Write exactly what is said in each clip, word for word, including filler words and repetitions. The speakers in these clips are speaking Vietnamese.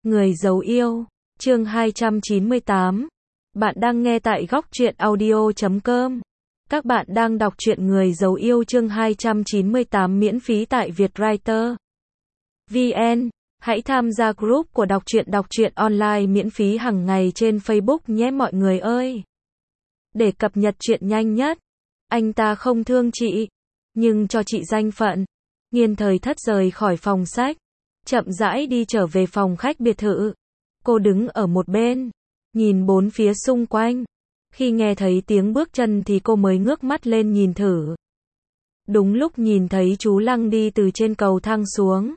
Người giấu yêu, chương hai trăm chín mươi tám. Bạn đang nghe tại góc truyện audio chấm com. Các bạn đang đọc truyện Người giấu yêu chương hai trăm chín mươi tám miễn phí tại Vietwriter vê en. Hãy tham gia group của đọc truyện đọc truyện online miễn phí hàng ngày trên Facebook nhé mọi người ơi. Để cập nhật truyện nhanh nhất. Anh ta không thương chị, nhưng cho chị danh phận. Nghiên Thời Thất rời khỏi phòng sách, chậm rãi đi trở về phòng khách biệt thự. Cô đứng ở một bên, nhìn bốn phía xung quanh. Khi nghe thấy tiếng bước chân thì cô mới ngước mắt lên nhìn thử. Đúng lúc nhìn thấy chú Lăng đi từ trên cầu thang xuống.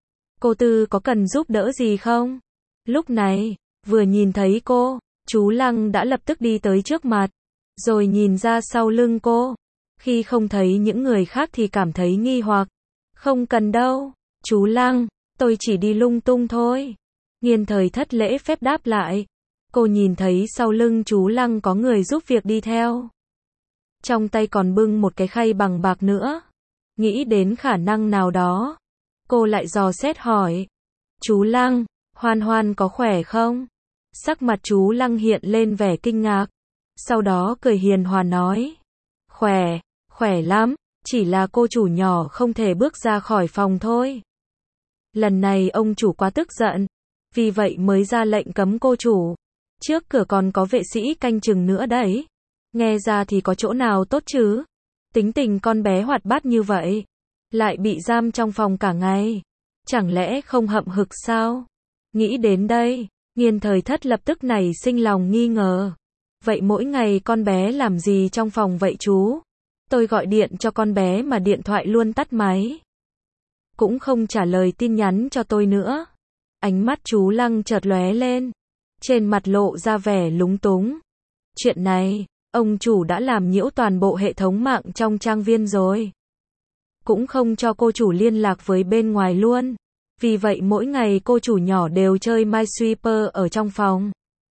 Cô Tư có cần giúp đỡ gì không? Lúc này, vừa nhìn thấy cô, chú Lăng đã lập tức đi tới trước mặt, rồi nhìn ra sau lưng cô. Khi không thấy những người khác thì cảm thấy nghi hoặc. Không cần đâu, chú Lăng, tôi chỉ đi lung tung thôi. Nghiên Thời Thất lễ phép đáp lại. Cô nhìn thấy sau lưng chú Lăng có người giúp việc đi theo. Trong tay còn bưng một cái khay bằng bạc nữa. Nghĩ đến khả năng nào đó, cô lại dò xét hỏi. Chú Lăng, Hoan Hoan có khỏe không? Sắc mặt chú Lăng hiện lên vẻ kinh ngạc. Sau đó cười hiền hòa nói. Khỏe, khỏe lắm, chỉ là cô chủ nhỏ không thể bước ra khỏi phòng thôi. Lần này ông chủ quá tức giận, vì vậy mới ra lệnh cấm cô chủ. Trước cửa còn có vệ sĩ canh chừng nữa đấy. Nghe ra thì có chỗ nào tốt chứ? Tính tình con bé hoạt bát như vậy, lại bị giam trong phòng cả ngày. Chẳng lẽ không hậm hực sao? Nghĩ đến đây, Nghiên Thời Thất lập tức nảy sinh lòng nghi ngờ. Vậy mỗi ngày con bé làm gì trong phòng vậy chú? Tôi gọi điện cho con bé mà điện thoại luôn tắt máy. Cũng không trả lời tin nhắn cho tôi nữa. Ánh mắt chú Lăng chợt lóe lên. Trên mặt lộ ra vẻ lúng túng. Chuyện này, ông chủ đã làm nhiễu toàn bộ hệ thống mạng trong trang viên rồi. Cũng không cho cô chủ liên lạc với bên ngoài luôn. Vì vậy mỗi ngày cô chủ nhỏ đều chơi Minesweeper ở trong phòng.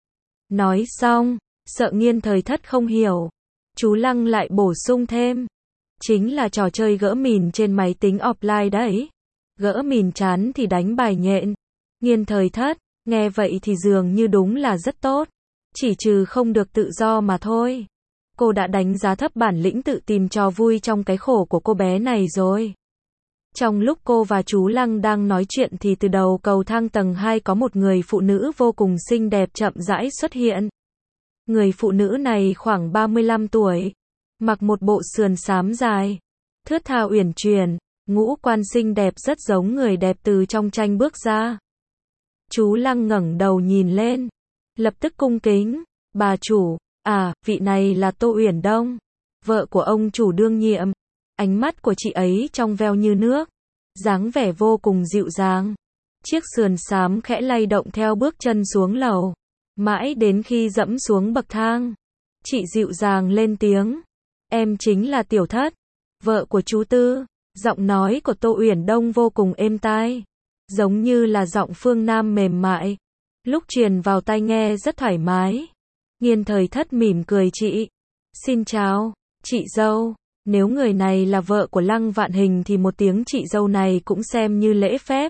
Nói xong, sợ Nghiên Thời Thất không hiểu, chú Lăng lại bổ sung thêm. Chính là trò chơi gỡ mìn trên máy tính offline đấy. Gỡ mìn chán thì đánh bài nhện. Nghiên Thời Thất, nghe vậy thì dường như đúng là rất tốt. Chỉ trừ không được tự do mà thôi. Cô đã đánh giá thấp bản lĩnh tự tìm trò vui trong cái khổ của cô bé này rồi. Trong lúc cô và chú Lăng đang nói chuyện thì từ đầu cầu thang tầng hai có một người phụ nữ vô cùng xinh đẹp chậm rãi xuất hiện. Người phụ nữ này khoảng ba mươi lăm tuổi, mặc một bộ sườn xám dài, thướt tha uyển chuyển, ngũ quan xinh đẹp rất giống người đẹp từ trong tranh bước ra. Chú Lăng ngẩng đầu nhìn lên, lập tức cung kính, bà chủ, à, vị này là Tô Uyển Đông, vợ của ông chủ đương nhiệm. Ánh mắt của chị ấy trong veo như nước, dáng vẻ vô cùng dịu dàng. Chiếc sườn xám khẽ lay động theo bước chân xuống lầu, mãi đến khi dẫm xuống bậc thang. Chị dịu dàng lên tiếng, em chính là Tiểu Thất, vợ của chú Tư. Giọng nói của Tô Uyển Đông vô cùng êm tai, giống như là giọng phương Nam mềm mại. Lúc truyền vào tai nghe rất thoải mái. Nghiên Thời Thất mỉm cười chị. Xin chào, chị dâu. Nếu người này là vợ của Lăng Vạn Hình thì một tiếng chị dâu này cũng xem như lễ phép.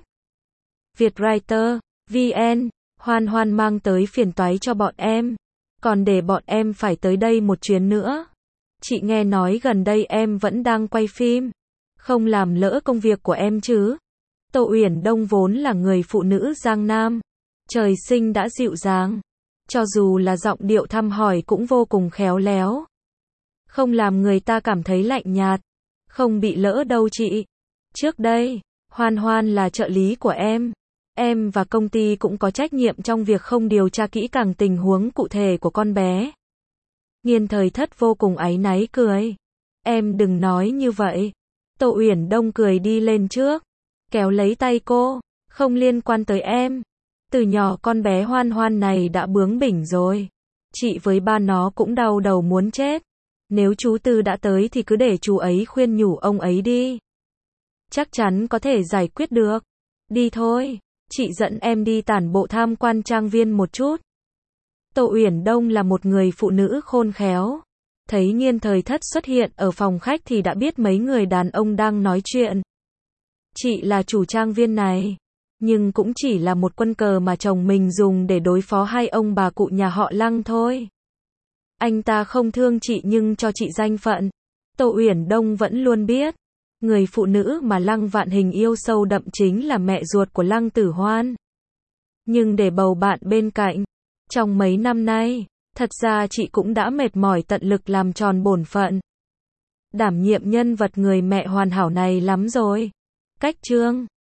Vietwriter vê en, Hoan Hoan mang tới phiền toái cho bọn em. Còn để bọn em phải tới đây một chuyến nữa. Chị nghe nói gần đây em vẫn đang quay phim. Không làm lỡ công việc của em chứ? Tô Uyển Đông vốn là người phụ nữ Giang Nam. Trời sinh đã dịu dàng. Cho dù là giọng điệu thăm hỏi cũng vô cùng khéo léo. Không làm người ta cảm thấy lạnh nhạt. Không bị lỡ đâu chị. Trước đây, Hoan Hoan là trợ lý của em. Em và công ty cũng có trách nhiệm trong việc không điều tra kỹ càng tình huống cụ thể của con bé. Nghiên Thời Thất vô cùng áy náy cười. Em đừng nói như vậy. Tô Uyển Đông cười đi lên trước, kéo lấy tay cô. Không liên quan tới em. Từ nhỏ con bé Hoan Hoan này đã bướng bỉnh rồi. Chị với ba nó cũng đau đầu muốn chết. Nếu chú Tư đã tới thì cứ để chú ấy khuyên nhủ ông ấy đi. Chắc chắn có thể giải quyết được. Đi thôi, chị dẫn em đi tản bộ tham quan trang viên một chút. Tô Uyển Đông là một người phụ nữ khôn khéo. Thấy Nghiên Thời Thất xuất hiện ở phòng khách thì đã biết mấy người đàn ông đang nói chuyện. Chị là chủ trang viên này. nhưng cũng chỉ là một quân cờ mà chồng mình dùng để đối phó hai ông bà cụ nhà họ Lăng thôi. Anh ta không thương chị nhưng cho chị danh phận. Tô Uyển Đông vẫn luôn biết, người phụ nữ mà Lăng Vạn Hình yêu sâu đậm chính là mẹ ruột của Lăng Tử Hoan. Nhưng để bầu bạn bên cạnh, trong mấy năm nay, thật ra chị cũng đã mệt mỏi tận lực làm tròn bổn phận. Đảm nhiệm nhân vật người mẹ hoàn hảo này lắm rồi. Cách chương